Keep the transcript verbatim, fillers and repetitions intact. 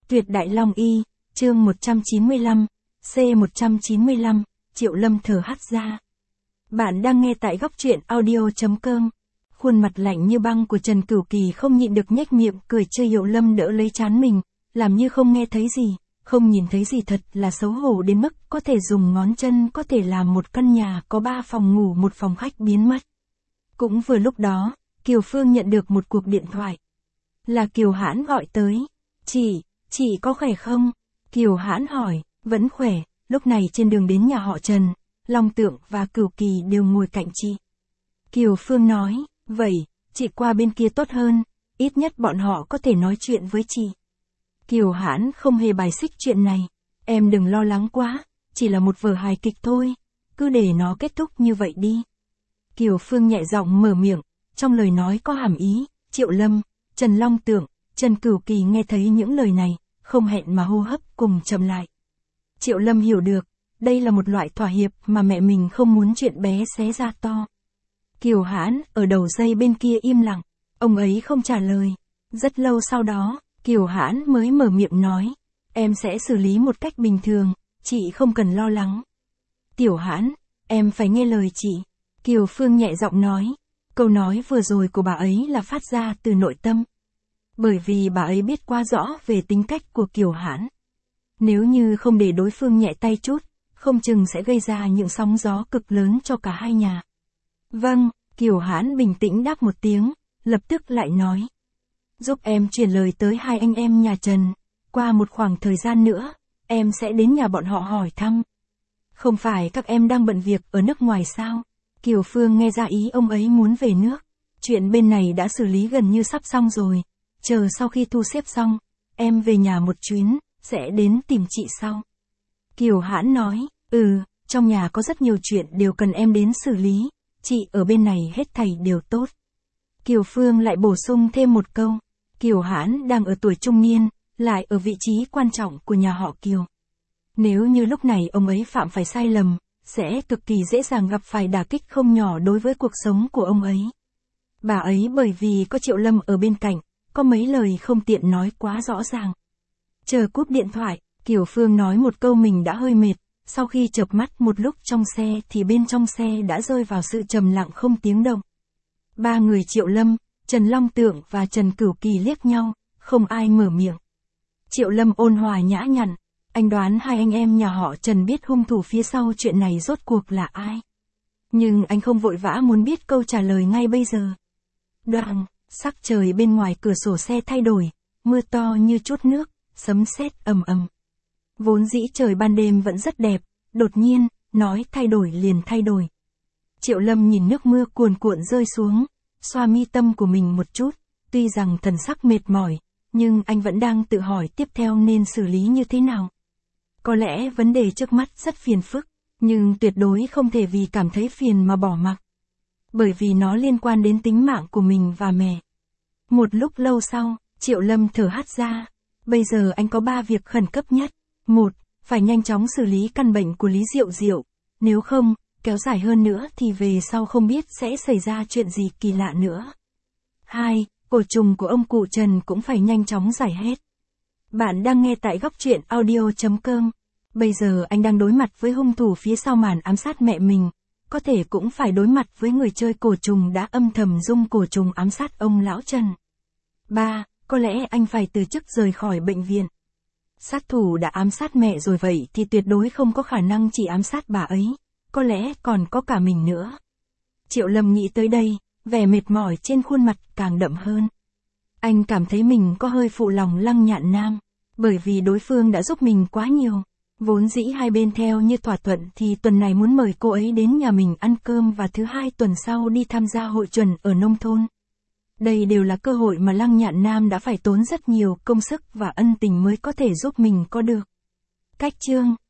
Tuyệt Đại Long Y, chương một trăm chín mươi lăm, C một trăm chín mươi lăm, Triệu Lâm thở hắt ra. Bạn đang nghe tại góc truyện audio chấm com. Khuôn mặt lạnh như băng của Trần Cửu Kỳ không nhịn được nhếch miệng cười chê. Triệu Lâm đỡ lấy trán mình, làm như không nghe thấy gì, không nhìn thấy gì, thật là xấu hổ đến mức có thể dùng ngón chân có thể làm một căn nhà có ba phòng ngủ một phòng khách biến mất. Cũng vừa lúc đó, Kiều Phương nhận được một cuộc điện thoại. Là Kiều Hãn gọi tới. Chị, chị có khỏe không? Kiều Hãn hỏi. Vẫn khỏe. Lúc này trên đường đến nhà họ Trần, Long Tượng và Cửu Kỳ đều ngồi cạnh chị. Kiều Phương nói, vậy, chị qua bên kia tốt hơn, ít nhất bọn họ có thể nói chuyện với chị. Kiều Hãn không hề bài xích chuyện này. Em đừng lo lắng quá, chỉ là một vở hài kịch thôi, cứ để nó kết thúc như vậy đi. Kiều Phương nhẹ giọng mở miệng, trong lời nói có hàm ý. Triệu Lâm, Trần Long Tượng, Trần Cửu Kỳ nghe thấy những lời này, không hẹn mà hô hấp cùng chậm lại. Triệu Lâm hiểu được, đây là một loại thỏa hiệp mà mẹ mình không muốn chuyện bé xé ra to. Kiều Hãn ở đầu dây bên kia im lặng, ông ấy không trả lời. Rất lâu sau đó, Kiều Hãn mới mở miệng nói, em sẽ xử lý một cách bình thường, chị không cần lo lắng. Tiểu Hãn, em phải nghe lời chị. Kiều Phương nhẹ giọng nói, câu nói vừa rồi của bà ấy là phát ra từ nội tâm. Bởi vì bà ấy biết quá rõ về tính cách của Kiều Hãn. Nếu như không để đối phương nhẹ tay chút, không chừng sẽ gây ra những sóng gió cực lớn cho cả hai nhà. Vâng, Kiều Hãn bình tĩnh đáp một tiếng, lập tức lại nói. Giúp em truyền lời tới hai anh em nhà Trần, qua một khoảng thời gian nữa, em sẽ đến nhà bọn họ hỏi thăm. Không phải các em đang bận việc ở nước ngoài sao? Kiều Phương nghe ra ý ông ấy muốn về nước. Chuyện bên này đã xử lý gần như sắp xong rồi. Chờ sau khi thu xếp xong, em về nhà một chuyến, sẽ đến tìm chị sau. Kiều Hãn nói, ừ, trong nhà có rất nhiều chuyện đều cần em đến xử lý, chị ở bên này hết thảy đều tốt. Kiều Phương lại bổ sung thêm một câu, Kiều Hãn đang ở tuổi trung niên, lại ở vị trí quan trọng của nhà họ Kiều. Nếu như lúc này ông ấy phạm phải sai lầm, sẽ cực kỳ dễ dàng gặp phải đả kích không nhỏ đối với cuộc sống của ông ấy. Bà ấy bởi vì có Triệu Lâm ở bên cạnh, có mấy lời không tiện nói quá rõ ràng. Chờ cúp điện thoại, Kiều Phương nói một câu mình đã hơi mệt, sau khi chợp mắt một lúc trong xe thì bên trong xe đã rơi vào sự trầm lặng không tiếng động. Ba người Triệu Lâm, Trần Long Tượng và Trần Cửu Kỳ liếc nhau, không ai mở miệng. Triệu Lâm ôn hòa nhã nhặn, anh đoán hai anh em nhà họ Trần biết hung thủ phía sau chuyện này rốt cuộc là ai. Nhưng anh không vội vã muốn biết câu trả lời ngay bây giờ. Đoạn, sắc trời bên ngoài cửa sổ xe thay đổi, mưa to như chút nước, sấm sét ầm ầm. Vốn dĩ trời ban đêm vẫn rất đẹp, đột nhiên, nói thay đổi liền thay đổi. Triệu Lâm nhìn nước mưa cuồn cuộn rơi xuống, xoa mi tâm của mình một chút, tuy rằng thần sắc mệt mỏi, nhưng anh vẫn đang tự hỏi tiếp theo nên xử lý như thế nào. Có lẽ vấn đề trước mắt rất phiền phức, nhưng tuyệt đối không thể vì cảm thấy phiền mà bỏ mặc. Bởi vì nó liên quan đến tính mạng của mình và mẹ. Một lúc lâu sau, Triệu Lâm thở hắt ra. Bây giờ anh có ba việc khẩn cấp nhất. Một, phải nhanh chóng xử lý căn bệnh của Lý Diệu Diệu. Nếu không, kéo dài hơn nữa thì về sau không biết sẽ xảy ra chuyện gì kỳ lạ nữa. Hai, cổ trùng của ông cụ Trần cũng phải nhanh chóng giải hết. Bạn đang nghe tại góc truyện audio chấm com. Bây giờ anh đang đối mặt với hung thủ phía sau màn ám sát mẹ mình. Có thể cũng phải đối mặt với người chơi cổ trùng đã âm thầm dung cổ trùng ám sát ông lão Trần. Ba, có lẽ anh phải từ chức rời khỏi bệnh viện. Sát thủ đã ám sát mẹ rồi vậy thì tuyệt đối không có khả năng chỉ ám sát bà ấy, có lẽ còn có cả mình nữa. Triệu Lâm nghĩ tới đây, vẻ mệt mỏi trên khuôn mặt càng đậm hơn. Anh cảm thấy mình có hơi phụ lòng Lăng Nhạn Nam, bởi vì đối phương đã giúp mình quá nhiều. Vốn dĩ hai bên theo như thỏa thuận thì tuần này muốn mời cô ấy đến nhà mình ăn cơm và thứ hai tuần sau đi tham gia hội chuẩn ở nông thôn. Đây đều là cơ hội mà Lăng Nhạn Nam đã phải tốn rất nhiều công sức và ân tình mới có thể giúp mình có được. Cách chương